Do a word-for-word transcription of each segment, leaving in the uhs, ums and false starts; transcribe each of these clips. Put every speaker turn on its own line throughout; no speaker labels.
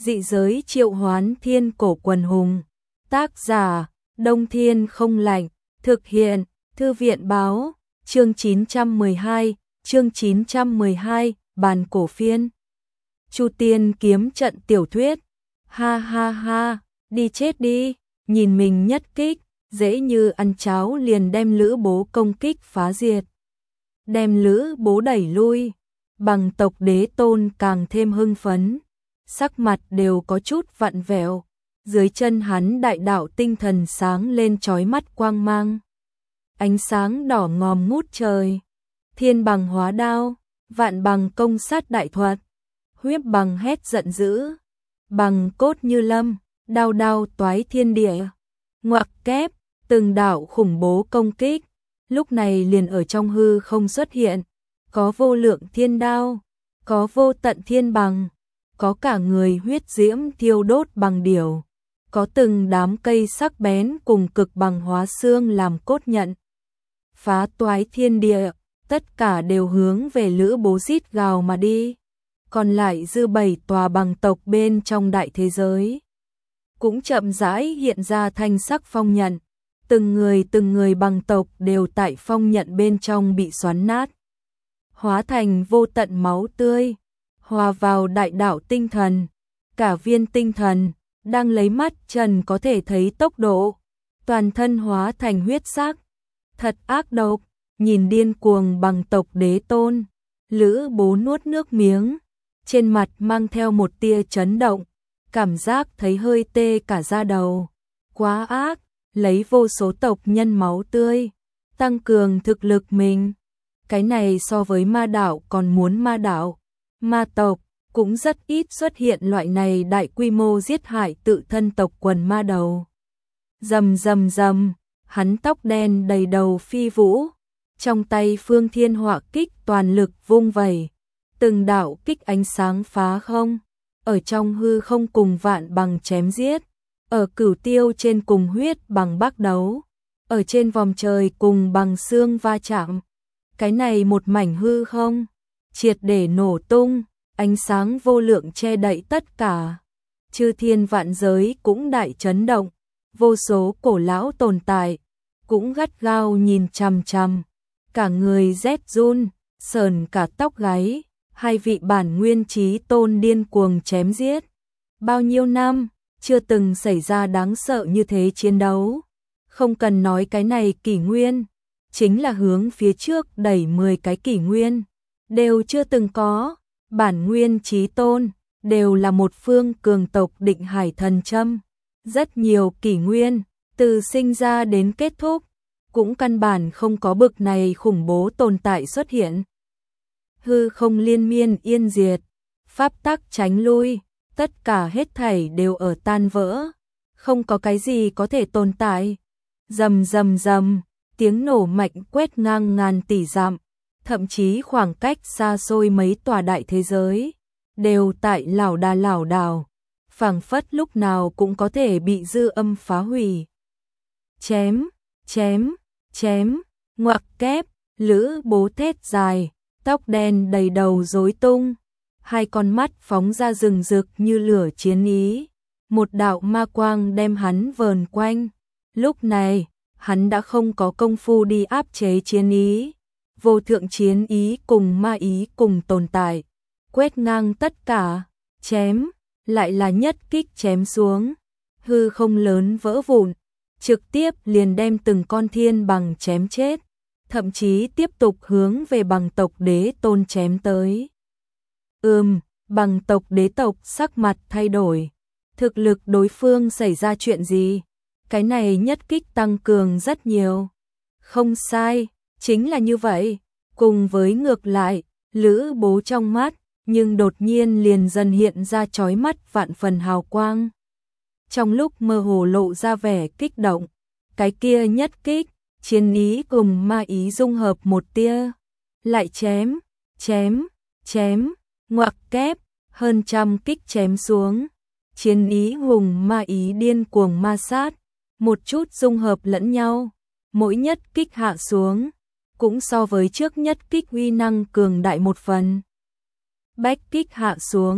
Dị giới triệu hoán thiên cổ quần hùng. Tác giả, Đông Thiên không lạnh. Thực hiện, Thư viện báo. Chương chín trăm mười hai, chương chín trăm mười hai, bàn cổ phiên. Chu Tiên kiếm trận tiểu thuyết. Ha ha ha, đi chết đi, nhìn mình nhất kích, dễ như ăn cháo liền đem Lữ Bố công kích phá diệt. Đem Lữ Bố đẩy lui, Bằng tộc Đế Tôn càng thêm hưng phấn, sắc mặt đều có chút vặn vẹo, dưới chân hắn đại đạo tinh thần sáng lên chói mắt quang mang. Ánh sáng đỏ ngòm ngút trời, thiên bằng hóa đao, vạn bằng công sát đại thuật, huyết bằng hét giận dữ, bằng cốt như lâm, đao đao toái thiên địa, ngoặc kép, từng đạo khủng bố công kích, lúc này liền ở trong hư không xuất hiện, có vô lượng thiên đao, có vô tận thiên bằng, có cả người huyết diễm thiêu đốt bằng điểu, có từng đám cây sắc bén cùng cực bằng hóa xương làm cốt nhận. Phá toái thiên địa, tất cả đều hướng về Lữ Bố rít gào mà đi. Còn lại dư bảy tòa bằng tộc bên trong đại thế giới cũng chậm rãi hiện ra thanh sắc phong nhận, từng người từng người bằng tộc đều tại phong nhận bên trong bị xoắn nát, hóa thành vô tận máu tươi, hòa vào đại đạo tinh thần, cả viên tinh thần đang lấy mắt trần có thể thấy tốc độ, toàn thân hóa thành huyết sắc, thật ác độc, nhìn điên cuồng bằng tộc Đế Tôn, Lữ Bố nuốt nước miếng, trên mặt mang theo một tia chấn động, cảm giác thấy hơi tê cả da đầu, quá ác, lấy vô số tộc nhân máu tươi, tăng cường thực lực mình, cái này so với ma đạo còn muốn ma đạo, ma tộc cũng rất ít xuất hiện loại này đại quy mô giết hại tự thân tộc quần ma đầu. Rầm rầm rầm, hắn tóc đen đầy đầu phi vũ, trong tay Phương Thiên Họa kích toàn lực vung vẩy, từng đạo kích ánh sáng phá không, ở trong hư không cùng vạn bằng chém giết, ở cửu tiêu trên cùng huyết bằng bác đấu, ở trên vòng trời cùng bằng xương va chạm. Cái này một mảnh hư không, triệt để nổ tung, ánh sáng vô lượng che đậy tất cả. Chư thiên vạn giới cũng đại chấn động, vô số cổ lão tồn tại, cũng gắt gao nhìn chằm chằm, cả người rét run, sờn cả tóc gáy, hai vị bản nguyên chí tôn điên cuồng chém giết. Bao nhiêu năm, chưa từng xảy ra đáng sợ như thế chiến đấu. Không cần nói cái này kỷ nguyên, chính là hướng phía trước đẩy mười cái kỷ nguyên, đều chưa từng có, bản nguyên chí tôn, đều là một phương cường tộc định hải thần châm. Rất nhiều kỷ nguyên, từ sinh ra đến kết thúc, cũng căn bản không có bực này khủng bố tồn tại xuất hiện. Hư không liên miên yên diệt, pháp tắc tránh lui, tất cả hết thảy đều ở tan vỡ, không có cái gì có thể tồn tại. Rầm rầm rầm, tiếng nổ mạnh quét ngang ngàn tỷ dặm, thậm chí khoảng cách xa xôi mấy tòa đại thế giới, đều tại lảo đà lảo đảo, phảng phất lúc nào cũng có thể bị dư âm phá hủy. Chém, chém, chém, ngoặc kép, Lữ Bố thét dài, tóc đen đầy đầu rối tung, hai con mắt phóng ra rừng rực như lửa chiến ý, một đạo ma quang đem hắn vờn quanh. Lúc này, hắn đã không có công phu đi áp chế chiến ý, vô thượng chiến ý cùng ma ý cùng tồn tại, quét ngang tất cả, chém, lại là nhất kích chém xuống, hư không lớn vỡ vụn, trực tiếp liền đem từng con thiên bằng chém chết, thậm chí tiếp tục hướng về bằng tộc Đế Tôn chém tới. Ừm, bằng tộc đế tộc sắc mặt thay đổi, thực lực đối phương xảy ra chuyện gì? Cái này nhất kích tăng cường rất nhiều. Không sai, chính là như vậy. Cùng với ngược lại, Lữ Bố trong mắt, nhưng đột nhiên liền dần hiện ra chói mắt vạn phần hào quang. Trong lúc mơ hồ lộ ra vẻ kích động, cái kia nhất kích, chiến ý cùng ma ý dung hợp một tia, lại chém, chém, chém, ngoặc kép, hơn trăm kích chém xuống, chiến ý hùng ma ý điên cuồng ma sát, một chút dung hợp lẫn nhau, mỗi nhất kích hạ xuống, cũng so với trước nhất kích uy năng cường đại một phần. Bách kích hạ xuống,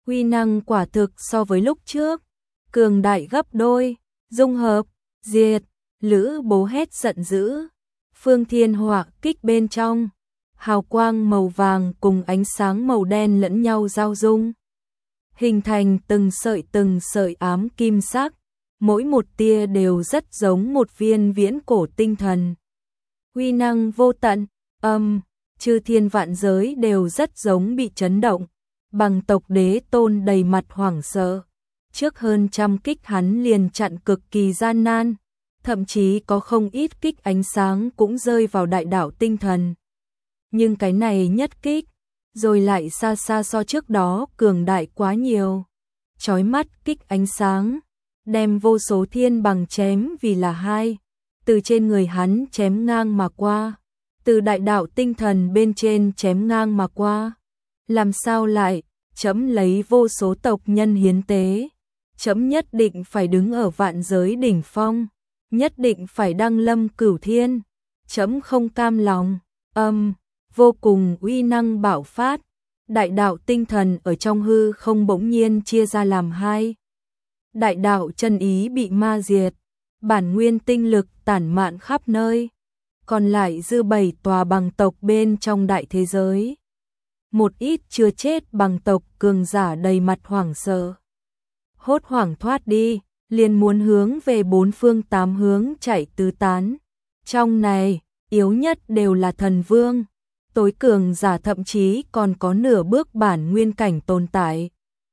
Uy năng quả thực so với lúc trước, cường đại gấp đôi, dung hợp, diệt, Lữ Bố hét giận dữ. Phương Thiên Hỏa kích bên trong, hào quang màu vàng cùng ánh sáng màu đen lẫn nhau giao dung, hình thành từng sợi từng sợi ám kim sắc, mỗi một tia đều rất giống một viên viễn cổ tinh thần. Uy năng vô tận, âm, chư thiên vạn giới đều rất giống bị chấn động, bằng tộc đế tôn đầy mặt hoảng sợ. Trước hơn trăm kích hắn liền chặn cực kỳ gian nan, thậm chí có không ít kích ánh sáng cũng rơi vào đại đạo tinh thần. Nhưng cái này nhất kích, rồi lại xa xa so trước đó cường đại quá nhiều. Chói mắt kích ánh sáng, đem vô số thiên bằng chém vì là hai, từ trên người hắn chém ngang mà qua, từ đại đạo tinh thần bên trên chém ngang mà qua. Làm sao lại, trẫm lấy vô số tộc nhân hiến tế, trẫm nhất định phải đứng ở vạn giới đỉnh phong, nhất định phải đăng lâm cửu thiên, trẫm không cam lòng. Âm, vô cùng uy năng bạo phát, đại đạo tinh thần ở trong hư không bỗng nhiên chia ra làm hai. Đại đạo chân ý bị ma diệt, bản nguyên tinh lực tản mạn khắp nơi, còn lại dư bảy tòa bằng tộc bên trong đại thế giới. Một ít chưa chết bằng tộc cường giả đầy mặt hoảng sợ, hốt hoảng thoát đi, liền muốn hướng về bốn phương tám hướng chạy tứ tán. Trong này, yếu nhất đều là thần vương, tối cường giả thậm chí còn có nửa bước bản nguyên cảnh tồn tại.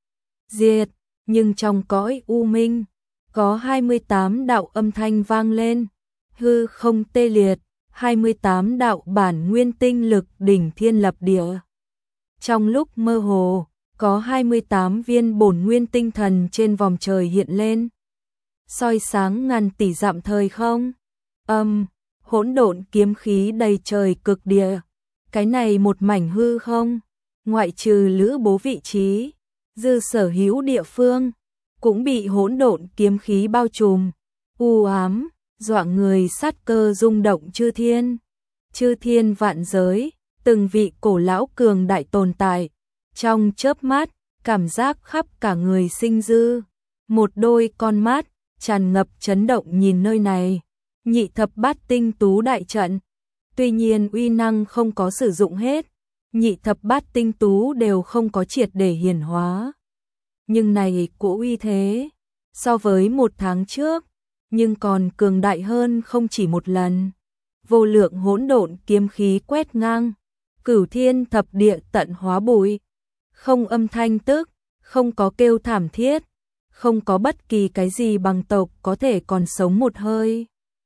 Diệt, nhưng trong cõi u minh, có hai mươi tám đạo âm thanh vang lên, hư không tê liệt, hai mươi tám đạo bản nguyên tinh lực đỉnh thiên lập địa. Trong lúc mơ hồ, có hai mươi tám viên bổn nguyên tinh thần trên vòng trời hiện lên, soi sáng ngàn tỷ dặm thời không. Âm, hỗn độn kiếm khí đầy trời cực địa. Cái này một mảnh hư không, ngoại trừ Lữ Bố vị trí, dư sở hữu địa phương, cũng bị hỗn độn kiếm khí bao trùm, u ám, dọa người sát cơ rung động chư thiên. Chư thiên vạn giới, từng vị cổ lão cường đại tồn tại, trong chớp mắt, cảm giác khắp cả người sinh dư. Một đôi con mắt, tràn ngập chấn động nhìn nơi này, nhị thập bát tinh tú đại trận. Tuy nhiên uy năng không có sử dụng hết, nhị thập bát tinh tú đều không có triệt để hiển hóa. Nhưng này của uy thế, so với một tháng trước, nhưng còn cường đại hơn không chỉ một lần. Vô lượng hỗn độn kiếm khí quét ngang, cửu thiên thập địa tận hóa bụi, không âm thanh tức, không có kêu thảm thiết, không có bất kỳ cái gì bằng tộc có thể còn sống một hơi.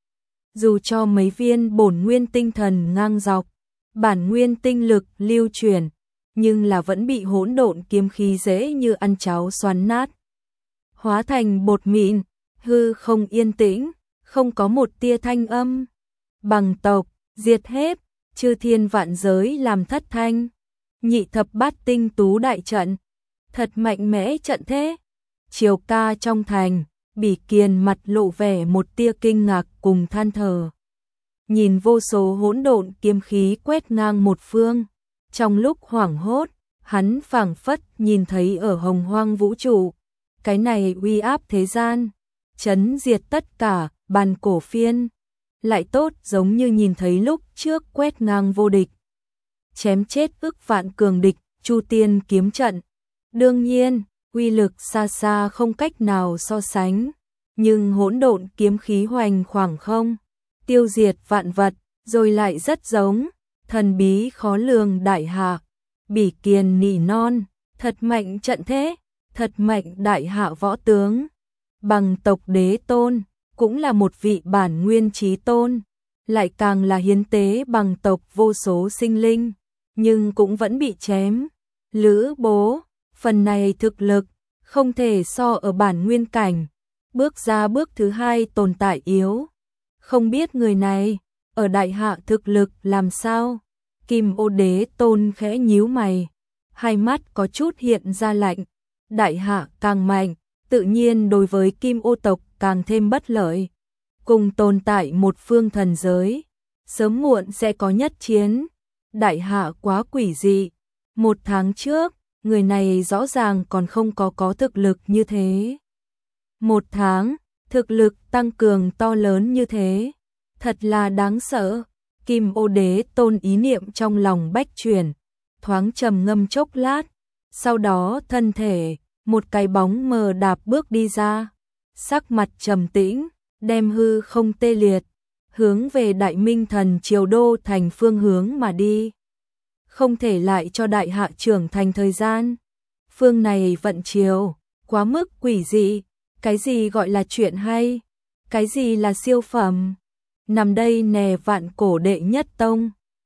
Dù cho mấy viên bổn nguyên tinh thần ngang dọc, bản nguyên tinh lực lưu chuyển, nhưng là vẫn bị hỗn độn kiếm khí dễ như ăn cháo xoắn nát, hóa thành bột mịn, hư không yên tĩnh, không có một tia thanh âm. Bằng tộc, diệt hết, chư thiên vạn giới làm thất thanh. Nhị thập bát tinh tú đại trận, thật mạnh mẽ trận thế. Triều ca trong thành, Bỉ Kiền mặt lộ vẻ một tia kinh ngạc cùng than thở. Nhìn vô số hỗn độn kiếm khí quét ngang một phương, trong lúc hoảng hốt, hắn phảng phất nhìn thấy ở hồng hoang vũ trụ, cái này uy áp thế gian, chấn diệt tất cả, bàn cổ phiên, lại tốt giống như nhìn thấy lúc trước quét ngang vô địch, chém chết ức vạn cường địch, Chu Tiên kiếm trận. Đương nhiên, uy lực xa xa không cách nào so sánh, nhưng hỗn độn kiếm khí hoành khoảng không, tiêu diệt vạn vật, rồi lại rất giống, thần bí khó lường đại hạ. Bỉ Kiền nỉ non, thật mạnh trận thế, thật mạnh đại hạ võ tướng. Bằng tộc đế tôn, cũng là một vị bản nguyên chí tôn, lại càng là hiến tế bằng tộc vô số sinh linh, nhưng cũng vẫn bị chém. Lữ Bố, phần này thực lực, không thể so ở bản nguyên cảnh, bước ra bước thứ hai tồn tại yếu. Không biết người này, ở đại hạ thực lực làm sao? Kim Ô đế tôn khẽ nhíu mày, hai mắt có chút hiện ra lạnh. Đại hạ càng mạnh, tự nhiên đối với Kim Ô tộc càng thêm bất lợi. Cùng tồn tại một phương thần giới, sớm muộn sẽ có nhất chiến. Đại hạ quá quỷ dị. Một tháng trước, người này rõ ràng còn không có có thực lực như thế. Một tháng, thực lực tăng cường to lớn như thế, thật là đáng sợ. Kim Ô Đế Tôn ý niệm trong lòng bách chuyển, thoáng trầm ngâm chốc lát, sau đó thân thể, một cái bóng mờ đạp bước đi ra, sắc mặt trầm tĩnh, đem hư không tê liệt, hướng về Đại Minh Thần Triều Đô thành phương hướng mà đi. Không thể lại cho đại hạ trưởng thành thời gian. Phương này vận chiều, quá mức quỷ dị, cái gì gọi là chuyện hay, cái gì là siêu phẩm. Nằm đây nè vạn cổ đệ nhất tông.